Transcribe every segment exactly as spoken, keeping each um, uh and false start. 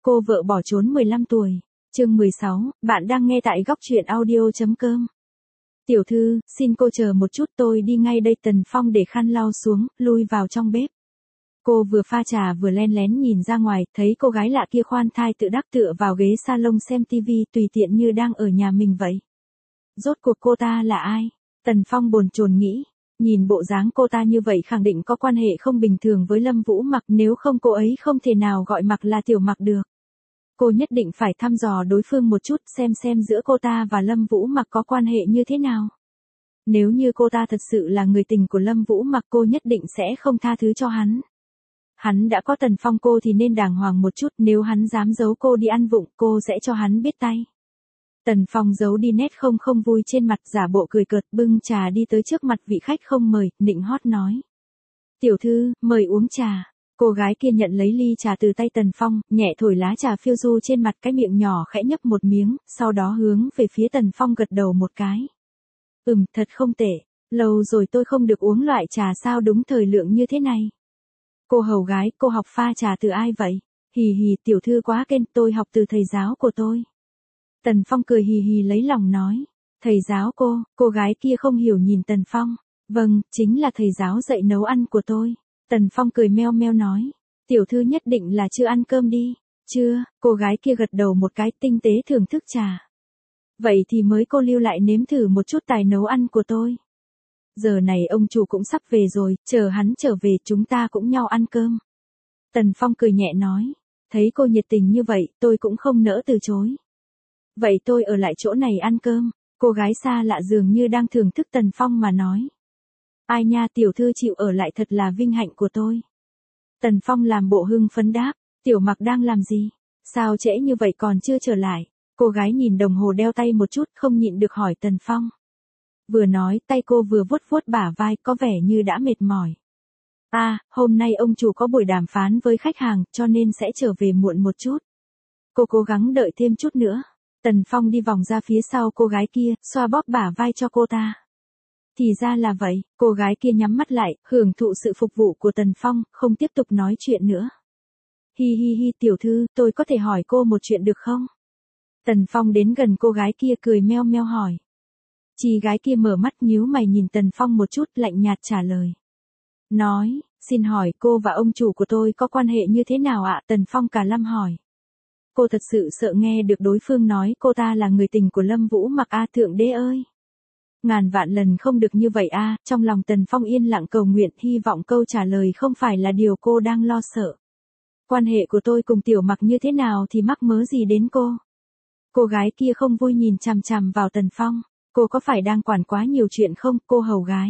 Cô vợ bỏ trốn mười lăm tuổi. Chương mười sáu, bạn đang nghe tại góc truyện audio.com. Tiểu thư, xin cô chờ một chút, tôi đi ngay đây. Tần Phong để khăn lau xuống, lui vào trong bếp. Cô vừa pha trà vừa len lén nhìn ra ngoài, thấy cô gái lạ kia khoan thai tự đắc tựa vào ghế salon xem tivi, tùy tiện như đang ở nhà mình vậy. Rốt cuộc cô ta là ai? Tần Phong bồn chồn nghĩ. Nhìn bộ dáng cô ta như vậy khẳng định có quan hệ không bình thường với Lâm Vũ Mặc, nếu không cô ấy không thể nào gọi Mặc là Tiểu Mặc được. Cô nhất định phải thăm dò đối phương một chút, xem xem giữa cô ta và Lâm Vũ Mặc có quan hệ như thế nào. Nếu như cô ta thật sự là người tình của Lâm Vũ Mặc, cô nhất định sẽ không tha thứ cho hắn. Hắn đã có Tần Phong cô thì nên đàng hoàng một chút, nếu hắn dám giấu cô đi ăn vụng, cô sẽ cho hắn biết tay. Tần Phong giấu đi nét không không vui trên mặt, giả bộ cười cợt, bưng trà đi tới trước mặt vị khách không mời, nịnh hót nói. Tiểu thư, mời uống trà. Cô gái kia nhận lấy ly trà từ tay Tần Phong, nhẹ thổi lá trà phiêu du trên mặt, cái miệng nhỏ khẽ nhấp một miếng, sau đó hướng về phía Tần Phong gật đầu một cái. Ừm, thật không tệ, lâu rồi tôi không được uống loại trà sao đúng thời lượng như thế này. Cô hầu gái, cô học pha trà từ ai vậy? Hì hì, tiểu thư quá khen, tôi học từ thầy giáo của tôi. Tần Phong cười hì hì lấy lòng nói. Thầy giáo cô? Cô gái kia không hiểu nhìn Tần Phong. Vâng, chính là thầy giáo dạy nấu ăn của tôi. Tần Phong cười meo meo nói. Tiểu thư nhất định là chưa ăn cơm đi. Chưa, cô gái kia gật đầu một cái, tinh tế thưởng thức trà. Vậy thì mới cô lưu lại nếm thử một chút tài nấu ăn của tôi. Giờ này ông chủ cũng sắp về rồi, chờ hắn trở về chúng ta cũng nhau ăn cơm. Tần Phong cười nhẹ nói. Thấy cô nhiệt tình như vậy, tôi cũng không nỡ từ chối. Vậy tôi ở lại chỗ này ăn cơm. Cô gái xa lạ dường như đang thưởng thức Tần Phong mà nói. Ai nha, tiểu thư chịu ở lại thật là vinh hạnh của tôi. Tần Phong làm bộ hưng phấn đáp. Tiểu Mặc đang làm gì? Sao trễ như vậy còn chưa trở lại? Cô gái nhìn đồng hồ đeo tay một chút, không nhịn được hỏi Tần Phong. Vừa nói, tay cô vừa vuốt vuốt bả vai, có vẻ như đã mệt mỏi. À, hôm nay ông chủ có buổi đàm phán với khách hàng, cho nên sẽ trở về muộn một chút. Cô cố gắng đợi thêm chút nữa. Tần Phong đi vòng ra phía sau cô gái kia, xoa bóp bả vai cho cô ta. Thì ra là vậy, cô gái kia nhắm mắt lại, hưởng thụ sự phục vụ của Tần Phong, không tiếp tục nói chuyện nữa. Hi hi hi, tiểu thư, tôi có thể hỏi cô một chuyện được không? Tần Phong đến gần cô gái kia cười meo meo hỏi. Chị gái kia mở mắt nhíu mày nhìn Tần Phong một chút, lạnh nhạt trả lời. Nói, xin hỏi cô và ông chủ của tôi có quan hệ như thế nào ạ? Tần Phong cả lâm hỏi. Cô thật sự sợ nghe được đối phương nói cô ta là người tình của Lâm Vũ Mặc a, thượng đế ơi. Ngàn vạn lần không được như vậy a. Trong lòng Tần Phong yên lặng cầu nguyện, hy vọng câu trả lời không phải là điều cô đang lo sợ. Quan hệ của tôi cùng Tiểu Mặc như thế nào thì mắc mớ gì đến cô? Cô gái kia không vui nhìn chằm chằm vào Tần Phong. Cô có phải đang quản quá nhiều chuyện không, cô hầu gái?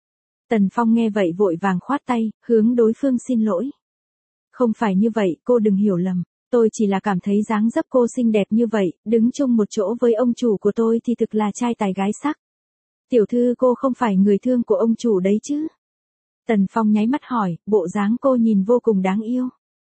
Tần Phong nghe vậy vội vàng khoát tay, hướng đối phương xin lỗi. Không phải như vậy, cô đừng hiểu lầm. Tôi chỉ là cảm thấy dáng dấp cô xinh đẹp như vậy, đứng chung một chỗ với ông chủ của tôi thì thực là trai tài gái sắc. Tiểu thư, cô không phải người thương của ông chủ đấy chứ? Tần Phong nháy mắt hỏi, bộ dáng cô nhìn vô cùng đáng yêu.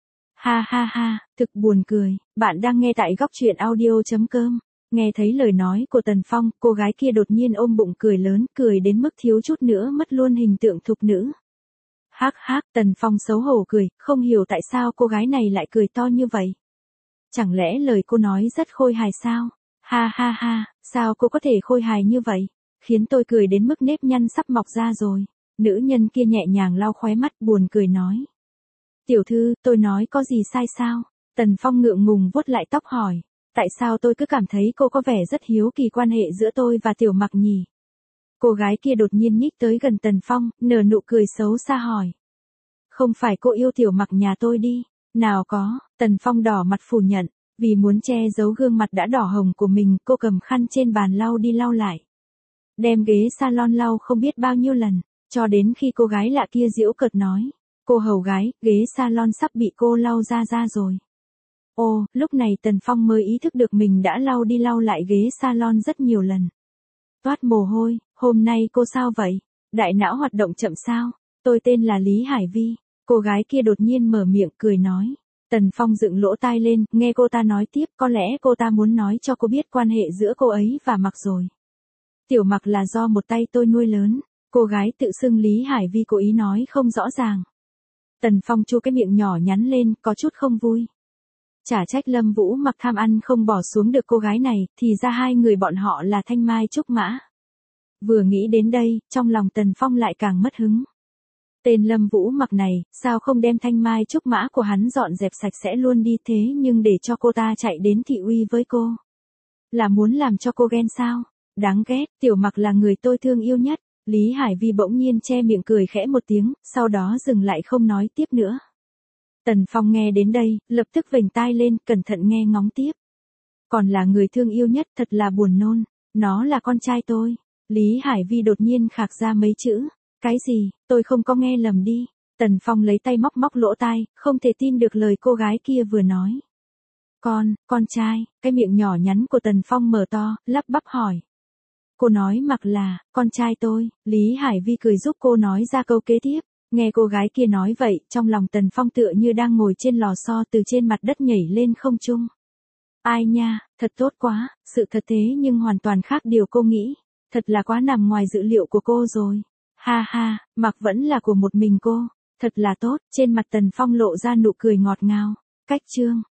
Ha ha ha, thực buồn cười, bạn đang nghe tại góc truyện audio.com. Nghe thấy lời nói của Tần Phong, cô gái kia đột nhiên ôm bụng cười lớn, cười đến mức thiếu chút nữa mất luôn hình tượng thục nữ. Hắc hắc, Tần Phong xấu hổ cười, không hiểu tại sao cô gái này lại cười to như vậy. Chẳng lẽ lời cô nói rất khôi hài sao? Ha ha ha, sao cô có thể khôi hài như vậy? Khiến tôi cười đến mức nếp nhăn sắp mọc ra rồi. Nữ nhân kia nhẹ nhàng lau khóe mắt, buồn cười nói. Tiểu thư, tôi nói có gì sai sao? Tần Phong ngượng ngùng vuốt lại tóc hỏi. Tại sao tôi cứ cảm thấy cô có vẻ rất hiếu kỳ quan hệ giữa tôi và Tiểu Mặc nhỉ? Cô gái kia đột nhiên nhích tới gần Tần Phong, nở nụ cười xấu xa hỏi. Không phải cô yêu Tiểu Mặc nhà tôi đi? Nào có, Tần Phong đỏ mặt phủ nhận, vì muốn che giấu gương mặt đã đỏ hồng của mình, cô cầm khăn trên bàn lau đi lau lại. Đem ghế salon lau không biết bao nhiêu lần, cho đến khi cô gái lạ kia giễu cợt nói. Cô hầu gái, ghế salon sắp bị cô lau ra ra rồi. Ồ, lúc này Tần Phong mới ý thức được mình đã lau đi lau lại ghế salon rất nhiều lần. Toát mồ hôi, hôm nay cô sao vậy? Đại não hoạt động chậm sao? Tôi tên là Lý Hải Vi. Cô gái kia đột nhiên mở miệng cười nói. Tần Phong dựng lỗ tai lên, nghe cô ta nói tiếp, có lẽ cô ta muốn nói cho cô biết quan hệ giữa cô ấy và Mặc rồi. Tiểu Mặc là do một tay tôi nuôi lớn. Cô gái tự xưng Lý Hải Vi cố ý nói không rõ ràng. Tần Phong chu cái miệng nhỏ nhắn lên, có chút không vui. Chả trách Lâm Vũ Mặc tham ăn không bỏ xuống được cô gái này, thì ra hai người bọn họ là Thanh Mai Trúc Mã. Vừa nghĩ đến đây, trong lòng Tần Phong lại càng mất hứng. Tên Lâm Vũ Mặc này, sao không đem Thanh Mai Trúc Mã của hắn dọn dẹp sạch sẽ luôn đi thế nhưng để cho cô ta chạy đến thị uy với cô. Là muốn làm cho cô ghen sao? Đáng ghét, Tiểu Mặc là người tôi thương yêu nhất. Lý Hải Vi bỗng nhiên che miệng cười khẽ một tiếng, sau đó dừng lại không nói tiếp nữa. Tần Phong nghe đến đây, lập tức vểnh tai lên, cẩn thận nghe ngóng tiếp. Còn là người thương yêu nhất, thật là buồn nôn. Nó là con trai tôi. Lý Hải Vi đột nhiên khạc ra mấy chữ. Cái gì, tôi không có nghe lầm đi. Tần Phong lấy tay móc móc lỗ tai, không thể tin được lời cô gái kia vừa nói. Con, con trai, cái miệng nhỏ nhắn của Tần Phong mở to, lắp bắp hỏi. Cô nói Mặc là, con trai tôi. Lý Hải Vi cười giúp cô nói ra câu kế tiếp. Nghe cô gái kia nói vậy, trong lòng Tần Phong tựa như đang ngồi trên lò xo từ trên mặt đất nhảy lên không trung. Ai nha, thật tốt quá, sự thật thế nhưng hoàn toàn khác điều cô nghĩ. Thật là quá nằm ngoài dự liệu của cô rồi. Ha ha, Mặc vẫn là của một mình cô. Thật là tốt, trên mặt Tần Phong lộ ra nụ cười ngọt ngào. Cách chương.